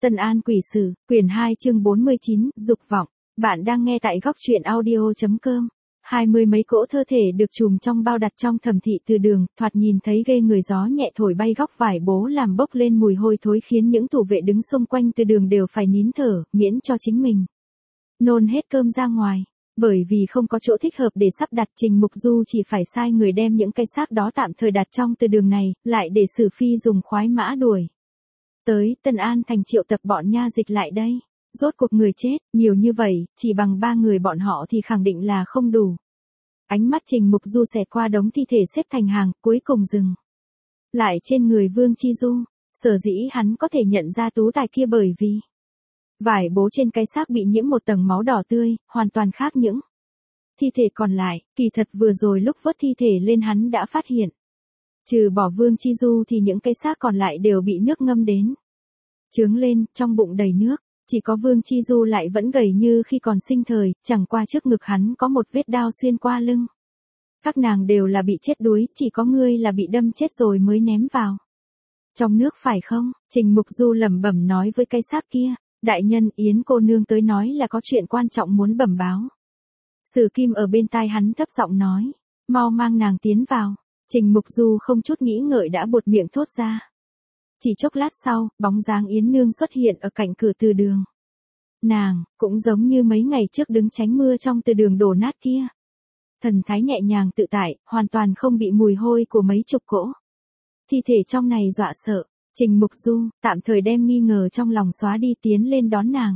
Tân An Quỷ Sử, quyển 2 chương 49, dục vọng. Bạn đang nghe tại góc truyện audio.com. 20 mấy cỗ thơ thể được chùm trong bao đặt trong thẩm thị từ đường, thoạt nhìn thấy ghê người, gió nhẹ thổi bay góc vải bố làm bốc lên mùi hôi thối khiến những thủ vệ đứng xung quanh từ đường đều phải nín thở, miễn cho chính mình nôn hết cơm ra ngoài. Bởi vì không có chỗ thích hợp để sắp đặt, Trình Mục Du chỉ phải sai người đem những cây xác đó tạm thời đặt trong từ đường này, lại để Sử Phi dùng khoái mã đuổi tới Tân An thành triệu tập bọn nha dịch lại đây. Rốt cuộc người chết, nhiều như vậy, chỉ bằng 3 người bọn họ thì khẳng định là không đủ. Ánh mắt Trình Mục Du xẹt qua đống thi thể xếp thành hàng, cuối cùng dừng lại trên người Vương Chi Du. Sở dĩ hắn có thể nhận ra tú tài kia bởi vì vải bố trên cái xác bị nhiễm một tầng máu đỏ tươi, hoàn toàn khác những thi thể còn lại. Kỳ thật vừa rồi lúc vớt thi thể lên hắn đã phát hiện, trừ bỏ Vương Chi Du thì những cái xác còn lại đều bị nước ngâm đến chướng lên, trong bụng đầy nước. Chỉ có Vương Chi Du lại vẫn gầy như khi còn sinh thời, chẳng qua trước ngực hắn có một vết đao xuyên qua lưng. Các nàng đều là bị chết đuối, chỉ có ngươi là bị đâm chết rồi mới ném vào trong nước phải không? Trình Mục Du lẩm bẩm nói với cái xác kia. Đại nhân, Yến cô nương tới nói là có chuyện quan trọng muốn bẩm báo. Sử Kim ở bên tai hắn thấp giọng nói. Mau mang nàng tiến vào. Trình Mục Du không chút nghĩ ngợi đã buột miệng thốt ra. Chỉ chốc lát sau, bóng dáng Yến nương xuất hiện ở cạnh cửa từ đường. Nàng, cũng giống như mấy ngày trước đứng tránh mưa trong từ đường đổ nát kia. Thần thái nhẹ nhàng tự tại, hoàn toàn không bị mùi hôi của mấy chục cỗ thi thể trong này dọa sợ. Trình Mục Du, tạm thời đem nghi ngờ trong lòng xóa đi, tiến lên đón nàng.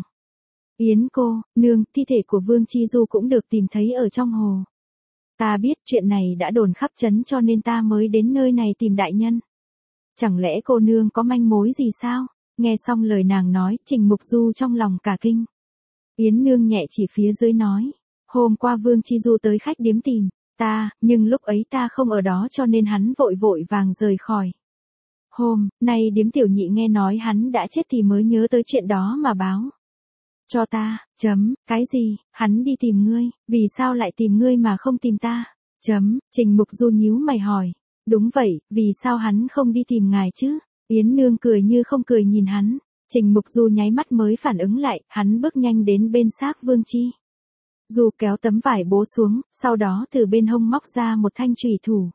Yến cô, nương, thi thể của Vương Chi Du cũng được tìm thấy ở trong hồ. Ta biết chuyện này đã đồn khắp trấn cho nên ta mới đến nơi này tìm đại nhân. Chẳng lẽ cô nương có manh mối gì sao? Nghe xong lời nàng nói, Trình Mục Du trong lòng cả kinh. Yến nương nhẹ chỉ phía dưới nói. Hôm qua Vương Chi Du tới khách điếm tìm ta, nhưng lúc ấy ta không ở đó cho nên hắn vội vội vàng rời khỏi. Hôm nay điếm tiểu nhị nghe nói hắn đã chết thì mới nhớ tới chuyện đó mà báo cho ta. Cái gì? Hắn đi tìm ngươi, vì sao lại tìm ngươi mà không tìm ta? Trình Mục Du nhíu mày hỏi. Đúng vậy, vì sao hắn không đi tìm ngài chứ? Yến nương cười như không cười nhìn hắn. Trình Mục Du nháy mắt mới phản ứng lại, hắn bước nhanh đến bên xác Vương Chi Du, kéo tấm vải bố xuống, sau đó từ bên hông móc ra một thanh chùy thủ.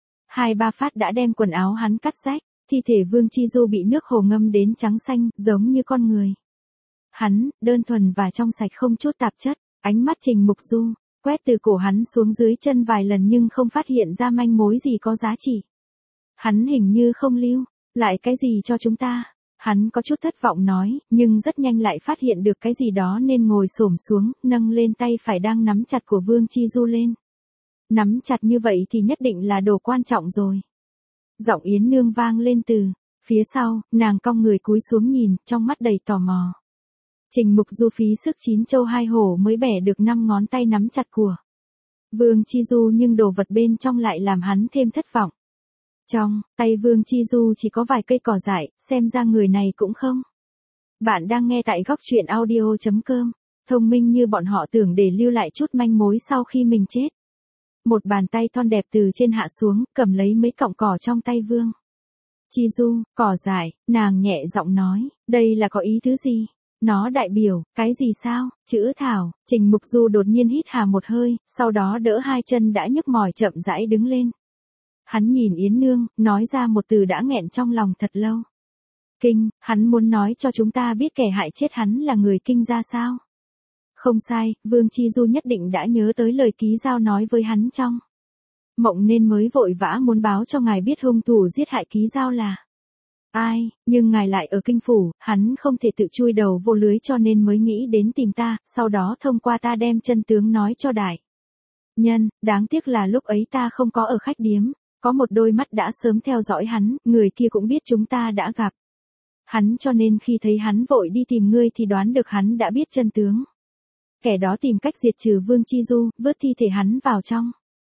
2-3 phát đã đem quần áo hắn cắt rách. Thi thể Vương Chi Du bị nước hồ ngâm đến trắng xanh, giống như con người. Hắn, đơn thuần và trong sạch không chút tạp chất. Ánh mắt Trình Mục Du quét từ cổ hắn xuống dưới chân vài lần nhưng không phát hiện ra manh mối gì có giá trị. Hắn hình như không lưu lại cái gì cho chúng ta. Hắn có chút thất vọng nói, nhưng rất nhanh lại phát hiện được cái gì đó nên ngồi xổm xuống, nâng lên tay phải đang nắm chặt của Vương Chi Du lên. Nắm chặt như vậy thì nhất định là đồ quan trọng rồi. Giọng Yến nương vang lên từ phía sau, nàng cong người cúi xuống nhìn, trong mắt đầy tò mò. Trình Mục Du phí sức 9 châu 2 hổ mới bẻ được 5 ngón tay nắm chặt của Vương Chi Du, nhưng đồ vật bên trong lại làm hắn thêm thất vọng. Trong tay Vương Chi Du chỉ có vài cây cỏ dại, xem ra người này cũng không. Bạn đang nghe tại góc truyện audio.com. Thông minh như bọn họ tưởng để lưu lại chút manh mối sau khi mình chết. Một bàn tay thon đẹp từ trên hạ xuống, cầm lấy mấy cọng cỏ trong tay Vương Chi Du. Cỏ dại, nàng nhẹ giọng nói, đây là có ý thứ gì? Nó đại biểu cái gì sao? Chữ thảo. Trình Mục Du đột nhiên hít hà một hơi, sau đó đỡ hai chân đã nhức mỏi chậm rãi đứng lên. Hắn nhìn Yến nương, nói ra một từ đã nghẹn trong lòng thật lâu. Kinh. Hắn muốn nói cho chúng ta biết kẻ hại chết hắn là người Kinh gia sao? Không sai, Vương Chi Du nhất định đã nhớ tới lời Ký Giao nói với hắn trong mộng nên mới vội vã muốn báo cho ngài biết hung thủ giết hại Ký Giao là ai, nhưng ngài lại ở kinh phủ, hắn không thể tự chui đầu vô lưới cho nên mới nghĩ đến tìm ta, sau đó thông qua ta đem chân tướng nói cho đại nhân. Đáng tiếc là lúc ấy ta không có ở khách điếm, có một đôi mắt đã sớm theo dõi hắn, người kia cũng biết chúng ta đã gặp hắn cho nên khi thấy hắn vội đi tìm ngươi thì đoán được hắn đã biết chân tướng. Kẻ đó tìm cách diệt trừ Vương Chi Du, vớt thi thể hắn vào trong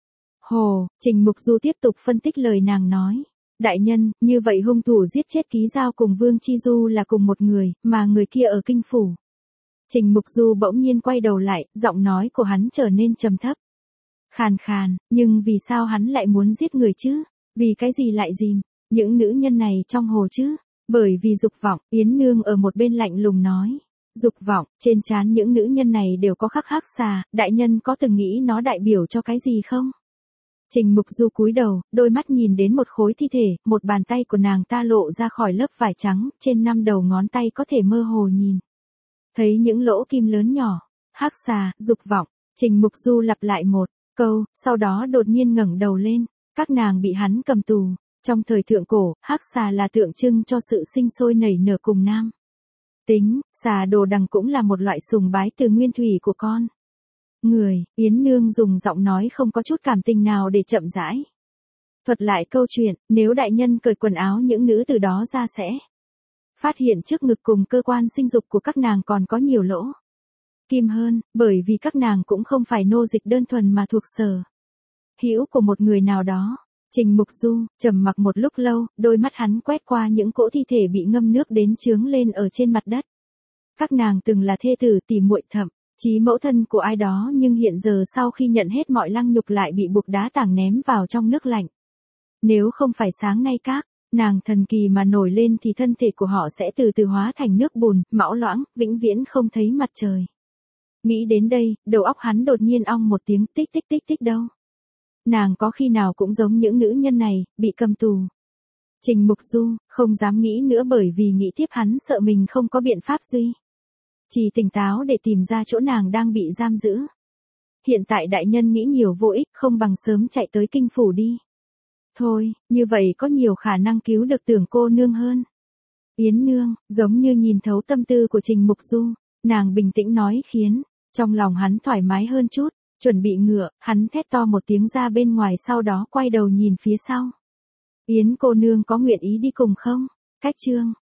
hồ. Trình Mục Du tiếp tục phân tích lời nàng nói. Đại nhân, như vậy hung thủ giết chết Ký Giao cùng Vương Chi Du là cùng một người, mà người kia ở kinh phủ. Trình Mục Du bỗng nhiên quay đầu lại, giọng nói của hắn trở nên trầm thấp. Khàn khàn, nhưng vì sao hắn lại muốn giết người chứ? Vì cái gì lại dìm những nữ nhân này trong hồ chứ? Bởi vì dục vọng, Yến Nương ở một bên lạnh lùng nói. Dục vọng, trên trán những nữ nhân này đều có khắc hắc xà, đại nhân có từng nghĩ nó đại biểu cho cái gì không? Trình Mục Du cúi đầu, đôi mắt nhìn đến một khối thi thể, một bàn tay của nàng ta lộ ra khỏi lớp vải trắng, trên 5 đầu ngón tay có thể mơ hồ nhìn. Thấy những lỗ kim lớn nhỏ, hắc xà, dục vọng, Trình Mục Du lặp lại một câu, sau đó đột nhiên ngẩng đầu lên, các nàng bị hắn cầm tù. Trong thời thượng cổ, hắc xà là tượng trưng cho sự sinh sôi nảy nở cùng nam tính, xà đồ đằng cũng là một loại sùng bái từ nguyên thủy của con người. Yến Nương dùng giọng nói không có chút cảm tình nào để chậm rãi thuật lại câu chuyện, nếu đại nhân cởi quần áo những nữ từ đó ra sẽ phát hiện trước ngực cùng cơ quan sinh dục của các nàng còn có nhiều lỗ kim hơn, bởi vì các nàng cũng không phải nô dịch đơn thuần mà thuộc sở hữu của một người nào đó. Trình Mục Du trầm mặc một lúc lâu, đôi mắt hắn quét qua những cỗ thi thể bị ngâm nước đến chướng lên ở trên mặt đất. Các nàng từng là thê tử, tỉ muội, thậm chí mẫu thân của ai đó, nhưng hiện giờ sau khi nhận hết mọi lăng nhục lại bị buộc đá tảng ném vào trong nước lạnh. Nếu không phải sáng nay các nàng thần kỳ mà nổi lên thì thân thể của họ sẽ từ từ hóa thành nước bùn, mão loãng, vĩnh viễn không thấy mặt trời. Nghĩ đến đây, đầu óc hắn đột nhiên ong một tiếng tích tích tích tích đâu. Nàng có khi nào cũng giống những nữ nhân này, bị cầm tù. Trình Mục Du không dám nghĩ nữa bởi vì nghĩ tiếp hắn sợ mình không có biện pháp duy chỉ tỉnh táo để tìm ra chỗ nàng đang bị giam giữ. Hiện tại đại nhân nghĩ nhiều vô ích, không bằng sớm chạy tới kinh phủ đi. Thôi, như vậy có nhiều khả năng cứu được Tưởng cô nương hơn. Yến Nương giống như nhìn thấu tâm tư của Trình Mục Du, nàng bình tĩnh nói khiến trong lòng hắn thoải mái hơn chút. Chuẩn bị ngựa, hắn thét to một tiếng ra bên ngoài, sau đó quay đầu nhìn phía sau. Yến cô nương có nguyện ý đi cùng không? Cách chương